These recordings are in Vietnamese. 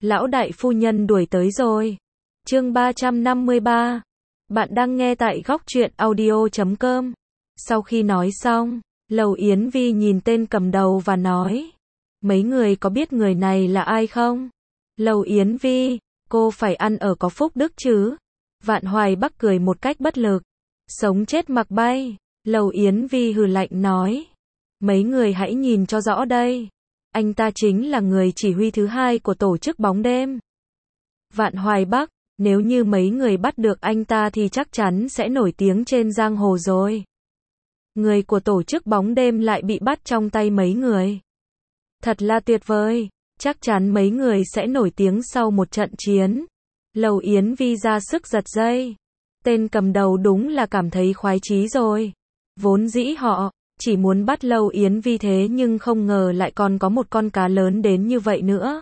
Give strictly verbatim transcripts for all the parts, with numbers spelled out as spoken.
Lão đại phu nhân đuổi tới rồi. Chương ba trăm năm mươi ba. Bạn đang nghe tại góc truyện audio chấm com. Sau khi nói xong, Lầu Yến Vi nhìn tên cầm đầu và nói: mấy người có biết người này là ai không? Lầu Yến Vi, cô phải ăn ở có phúc đức chứ? Vạn Hoài Bắc cười một cách bất lực. Sống chết mặc bay. Lầu Yến Vi hừ lạnh nói: mấy người hãy nhìn cho rõ đây. Anh ta chính là người chỉ huy thứ hai của tổ chức bóng đêm. Vạn Hoài Bắc, nếu như mấy người bắt được anh ta thì chắc chắn sẽ nổi tiếng trên giang hồ rồi. Người của tổ chức bóng đêm lại bị bắt trong tay mấy người. Thật là tuyệt vời, chắc chắn mấy người sẽ nổi tiếng sau một trận chiến. Lầu Yến Vi ra sức giật dây. Tên cầm đầu đúng là cảm thấy khoái chí rồi. Vốn dĩ họ chỉ muốn bắt Lầu Yến Vi thế nhưng không ngờ lại còn có một con cá lớn đến như vậy nữa.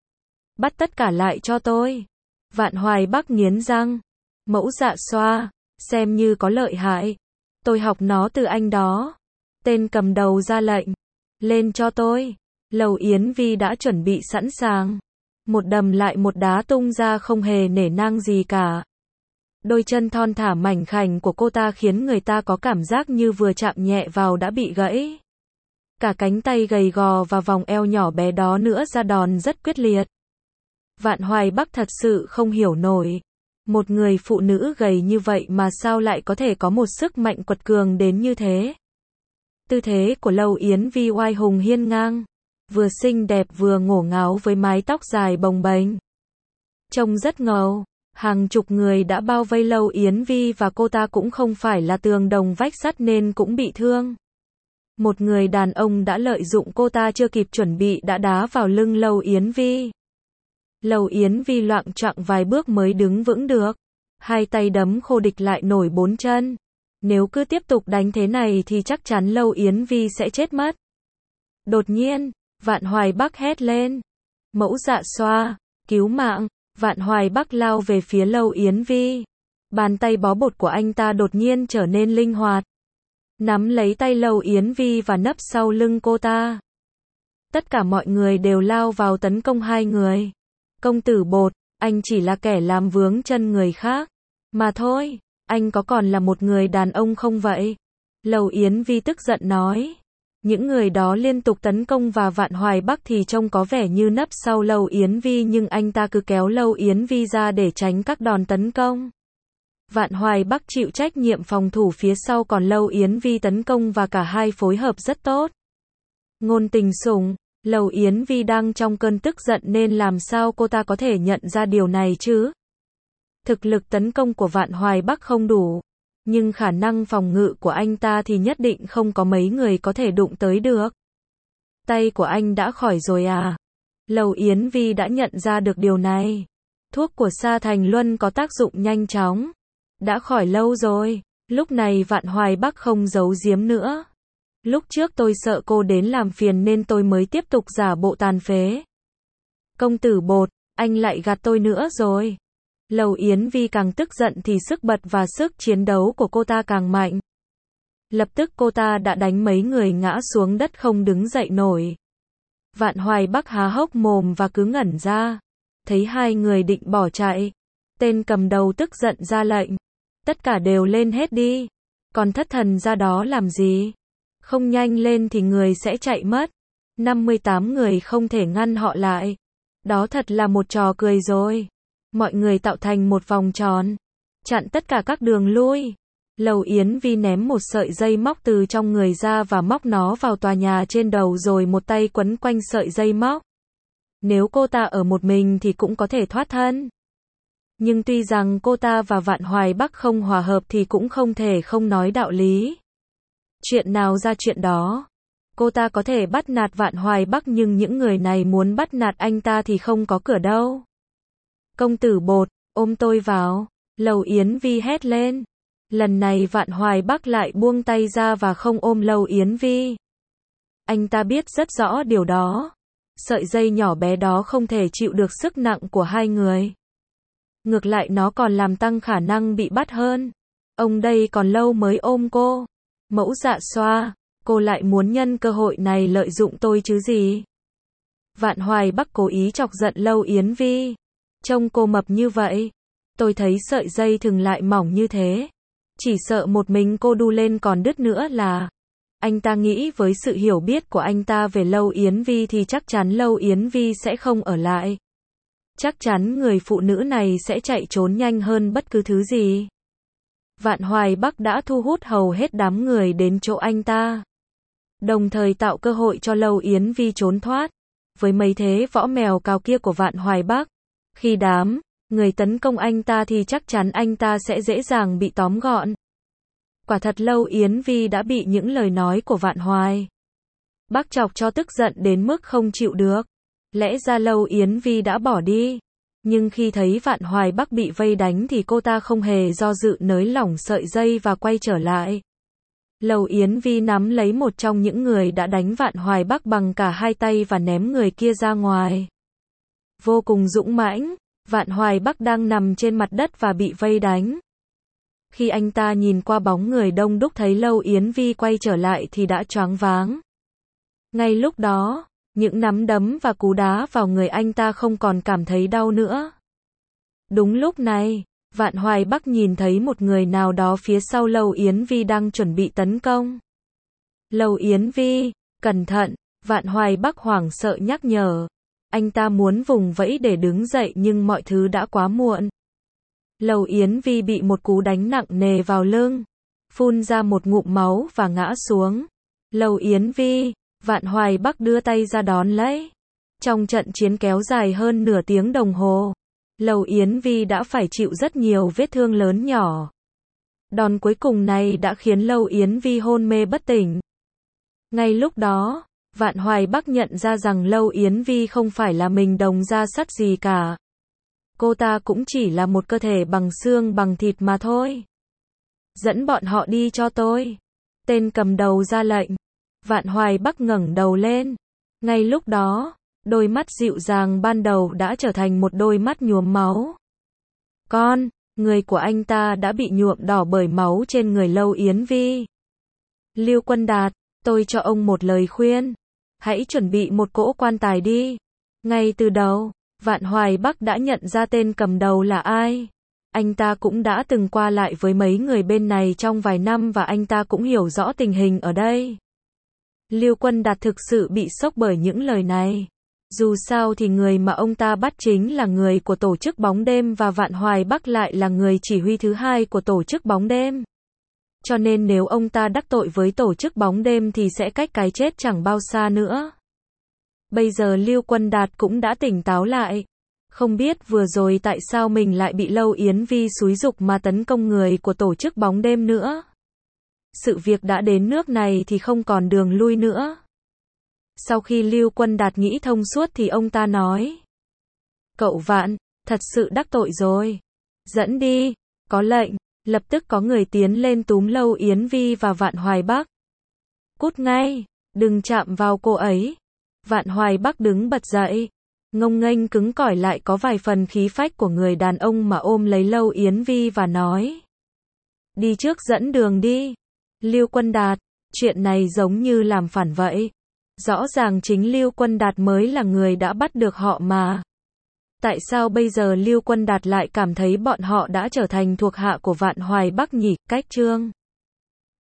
Bắt tất cả lại cho tôi. Vạn Hoài Bắc nghiến răng. Mẫu Dạ Xoa, xem như có lợi hại. Tôi học nó từ anh đó. Tên cầm đầu ra lệnh. Lên cho tôi. Lầu Yến Vi đã chuẩn bị sẵn sàng. Một đầm lại một đá tung ra không hề nể nang gì cả. Đôi chân thon thả mảnh khảnh của cô ta khiến người ta có cảm giác như vừa chạm nhẹ vào đã bị gãy. Cả cánh tay gầy gò và vòng eo nhỏ bé đó nữa ra đòn rất quyết liệt. Vạn Hoài Bắc thật sự không hiểu nổi. Một người phụ nữ gầy như vậy mà sao lại có thể có một sức mạnh quật cường đến như thế. Tư thế của Lầu Yến Vi oai hùng hiên ngang. Vừa xinh đẹp vừa ngổ ngáo với mái tóc dài bồng bềnh. Trông rất ngầu. Hàng chục người đã bao vây Lầu Yến Vi và cô ta cũng không phải là tường đồng vách sắt nên cũng bị thương. Một người đàn ông đã lợi dụng cô ta chưa kịp chuẩn bị đã đá vào lưng Lầu Yến Vi. Lầu Yến Vi loạng choạng vài bước mới đứng vững được. Hai tay đấm khô địch lại nổi bốn chân. Nếu cứ tiếp tục đánh thế này thì chắc chắn Lầu Yến Vi sẽ chết mất. Đột nhiên, Vạn Hoài Bắc hét lên. Mẫu Dạ Xoa, cứu mạng. Vạn Hoài Bắc lao về phía Lầu Yến Vi. Bàn tay bó bột của anh ta đột nhiên trở nên linh hoạt. Nắm lấy tay Lầu Yến Vi và nấp sau lưng cô ta. Tất cả mọi người đều lao vào tấn công hai người. Công tử Bột, anh chỉ là kẻ làm vướng chân người khác. Mà thôi, anh có còn là một người đàn ông không vậy? Lầu Yến Vi tức giận nói. Những người đó liên tục tấn công và Vạn Hoài Bắc thì trông có vẻ như nấp sau Lầu Yến Vi nhưng anh ta cứ kéo Lầu Yến Vi ra để tránh các đòn tấn công. Vạn Hoài Bắc chịu trách nhiệm phòng thủ phía sau còn Lầu Yến Vi tấn công và cả hai phối hợp rất tốt. Ngôn Tình Sủng, Lầu Yến Vi đang trong cơn tức giận nên làm sao cô ta có thể nhận ra điều này chứ? Thực lực tấn công của Vạn Hoài Bắc không đủ. Nhưng khả năng phòng ngự của anh ta thì nhất định không có mấy người có thể đụng tới được. Tay của anh đã khỏi rồi à? Lầu Yến Vi đã nhận ra được điều này. Thuốc của Sa Thành Luân có tác dụng nhanh chóng. Đã khỏi lâu rồi. Lúc này Vạn Hoài Bắc không giấu giếm nữa. Lúc trước tôi sợ cô đến làm phiền nên tôi mới tiếp tục giả bộ tàn phế. Công tử Bột, anh lại gạt tôi nữa rồi. Lầu Yến Vi càng tức giận thì sức bật và sức chiến đấu của cô ta càng mạnh. Lập tức cô ta đã đánh mấy người ngã xuống đất không đứng dậy nổi. Vạn Hoài Bắc há hốc mồm và cứ ngẩn ra. Thấy hai người định bỏ chạy. Tên cầm đầu tức giận ra lệnh. Tất cả đều lên hết đi. Còn thất thần ra đó làm gì? Không nhanh lên thì người sẽ chạy mất. năm mươi tám người không thể ngăn họ lại. Đó thật là một trò cười rồi. Mọi người tạo thành một vòng tròn. Chặn tất cả các đường lui. Lầu Yến Vi ném một sợi dây móc từ trong người ra và móc nó vào tòa nhà trên đầu rồi một tay quấn quanh sợi dây móc. Nếu cô ta ở một mình thì cũng có thể thoát thân. Nhưng tuy rằng cô ta và Vạn Hoài Bắc không hòa hợp thì cũng không thể không nói đạo lý. Chuyện nào ra chuyện đó. Cô ta có thể bắt nạt Vạn Hoài Bắc nhưng những người này muốn bắt nạt anh ta thì không có cửa đâu. Công tử Bột, ôm tôi vào. Lầu Yến Vi hét lên. Lần này Vạn Hoài Bắc lại buông tay ra và không ôm Lầu Yến Vi. Anh ta biết rất rõ điều đó. Sợi dây nhỏ bé đó không thể chịu được sức nặng của hai người. Ngược lại nó còn làm tăng khả năng bị bắt hơn. Ông đây còn lâu mới ôm cô. Mẫu Dạ Xoa, cô lại muốn nhân cơ hội này lợi dụng tôi chứ gì? Vạn Hoài Bắc cố ý chọc giận Lâu Yến Vi. Trông cô mập như vậy, tôi thấy sợi dây thừng lại mỏng như thế, chỉ sợ một mình cô đu lên còn đứt nữa là. Anh ta nghĩ với sự hiểu biết của anh ta về Lâu Yến Vi thì chắc chắn Lâu Yến Vi sẽ không ở lại. Chắc chắn người phụ nữ này sẽ chạy trốn nhanh hơn bất cứ thứ gì. Vạn Hoài Bắc đã thu hút hầu hết đám người đến chỗ anh ta, đồng thời tạo cơ hội cho Lâu Yến Vi trốn thoát. Với mấy thế võ mèo cào kia của Vạn Hoài Bắc, khi đám người tấn công anh ta thì chắc chắn anh ta sẽ dễ dàng bị tóm gọn. Quả thật Lâu Yến Vi đã bị những lời nói của Vạn Hoài Bắc chọc cho tức giận đến mức không chịu được. Lẽ ra Lâu Yến Vi đã bỏ đi, nhưng khi thấy Vạn Hoài Bắc bị vây đánh thì cô ta không hề do dự nới lỏng sợi dây và quay trở lại. Lâu Yến Vi nắm lấy một trong những người đã đánh Vạn Hoài Bắc bằng cả hai tay và ném người kia ra ngoài. Vô cùng dũng mãnh, Vạn Hoài Bắc đang nằm trên mặt đất và bị vây đánh. Khi anh ta nhìn qua bóng người đông đúc thấy Lâu Yến Vi quay trở lại thì đã choáng váng. Ngay lúc đó, những nắm đấm và cú đá vào người anh ta không còn cảm thấy đau nữa. Đúng lúc này, Vạn Hoài Bắc nhìn thấy một người nào đó phía sau Lâu Yến Vi đang chuẩn bị tấn công. Lâu Yến Vi, cẩn thận, Vạn Hoài Bắc hoảng sợ nhắc nhở. Anh ta muốn vùng vẫy để đứng dậy nhưng mọi thứ đã quá muộn. Lâu Yến Vi bị một cú đánh nặng nề vào lưng, phun ra một ngụm máu và ngã xuống. Lâu Yến Vi, Vạn Hoài Bắc đưa tay ra đón lấy. Trong trận chiến kéo dài hơn nửa tiếng đồng hồ, Lâu Yến Vi đã phải chịu rất nhiều vết thương lớn nhỏ. Đòn cuối cùng này đã khiến Lâu Yến Vi hôn mê bất tỉnh. Ngay lúc đó, Vạn Hoài Bắc nhận ra rằng Lâu Yến Vi không phải là mình đồng ra sắt gì cả. Cô ta cũng chỉ là một cơ thể bằng xương bằng thịt mà thôi. Dẫn bọn họ đi cho tôi. Tên cầm đầu ra lệnh. Vạn Hoài Bắc ngẩng đầu lên. Ngay lúc đó, đôi mắt dịu dàng ban đầu đã trở thành một đôi mắt nhuốm máu. Con, người của anh ta đã bị nhuộm đỏ bởi máu trên người Lâu Yến Vi. Lưu Quân Đạt, tôi cho ông một lời khuyên. Hãy chuẩn bị một cỗ quan tài đi. Ngay từ đầu, Vạn Hoài Bắc đã nhận ra tên cầm đầu là ai. Anh ta cũng đã từng qua lại với mấy người bên này trong vài năm và anh ta cũng hiểu rõ tình hình ở đây. Lưu Quân Đạt thực sự bị sốc bởi những lời này. Dù sao thì người mà ông ta bắt chính là người của tổ chức bóng đêm và Vạn Hoài Bắc lại là người chỉ huy thứ hai của tổ chức bóng đêm. Cho nên nếu ông ta đắc tội với tổ chức bóng đêm thì sẽ cách cái chết chẳng bao xa nữa. Bây giờ Lưu Quân Đạt cũng đã tỉnh táo lại. Không biết vừa rồi tại sao mình lại bị Lâu Yến Vi xúi giục mà tấn công người của tổ chức bóng đêm nữa. Sự việc đã đến nước này thì không còn đường lui nữa. Sau khi Lưu Quân Đạt nghĩ thông suốt thì ông ta nói. Cậu Vạn, thật sự đắc tội rồi. Dẫn đi, có lệnh. Lập tức có người tiến lên túm Lâu Yến Vi và Vạn Hoài Bắc. Cút ngay, đừng chạm vào cô ấy. Vạn Hoài Bắc đứng bật dậy. Ngông nghênh cứng cỏi lại có vài phần khí phách của người đàn ông mà ôm lấy Lâu Yến Vi và nói. Đi trước dẫn đường đi. Lưu Quân Đạt, chuyện này giống như làm phản vậy. Rõ ràng chính Lưu Quân Đạt mới là người đã bắt được họ mà. Tại sao bây giờ Lưu Quân Đạt lại cảm thấy bọn họ đã trở thành thuộc hạ của Vạn Hoài Bắc nhỉ? Cách chương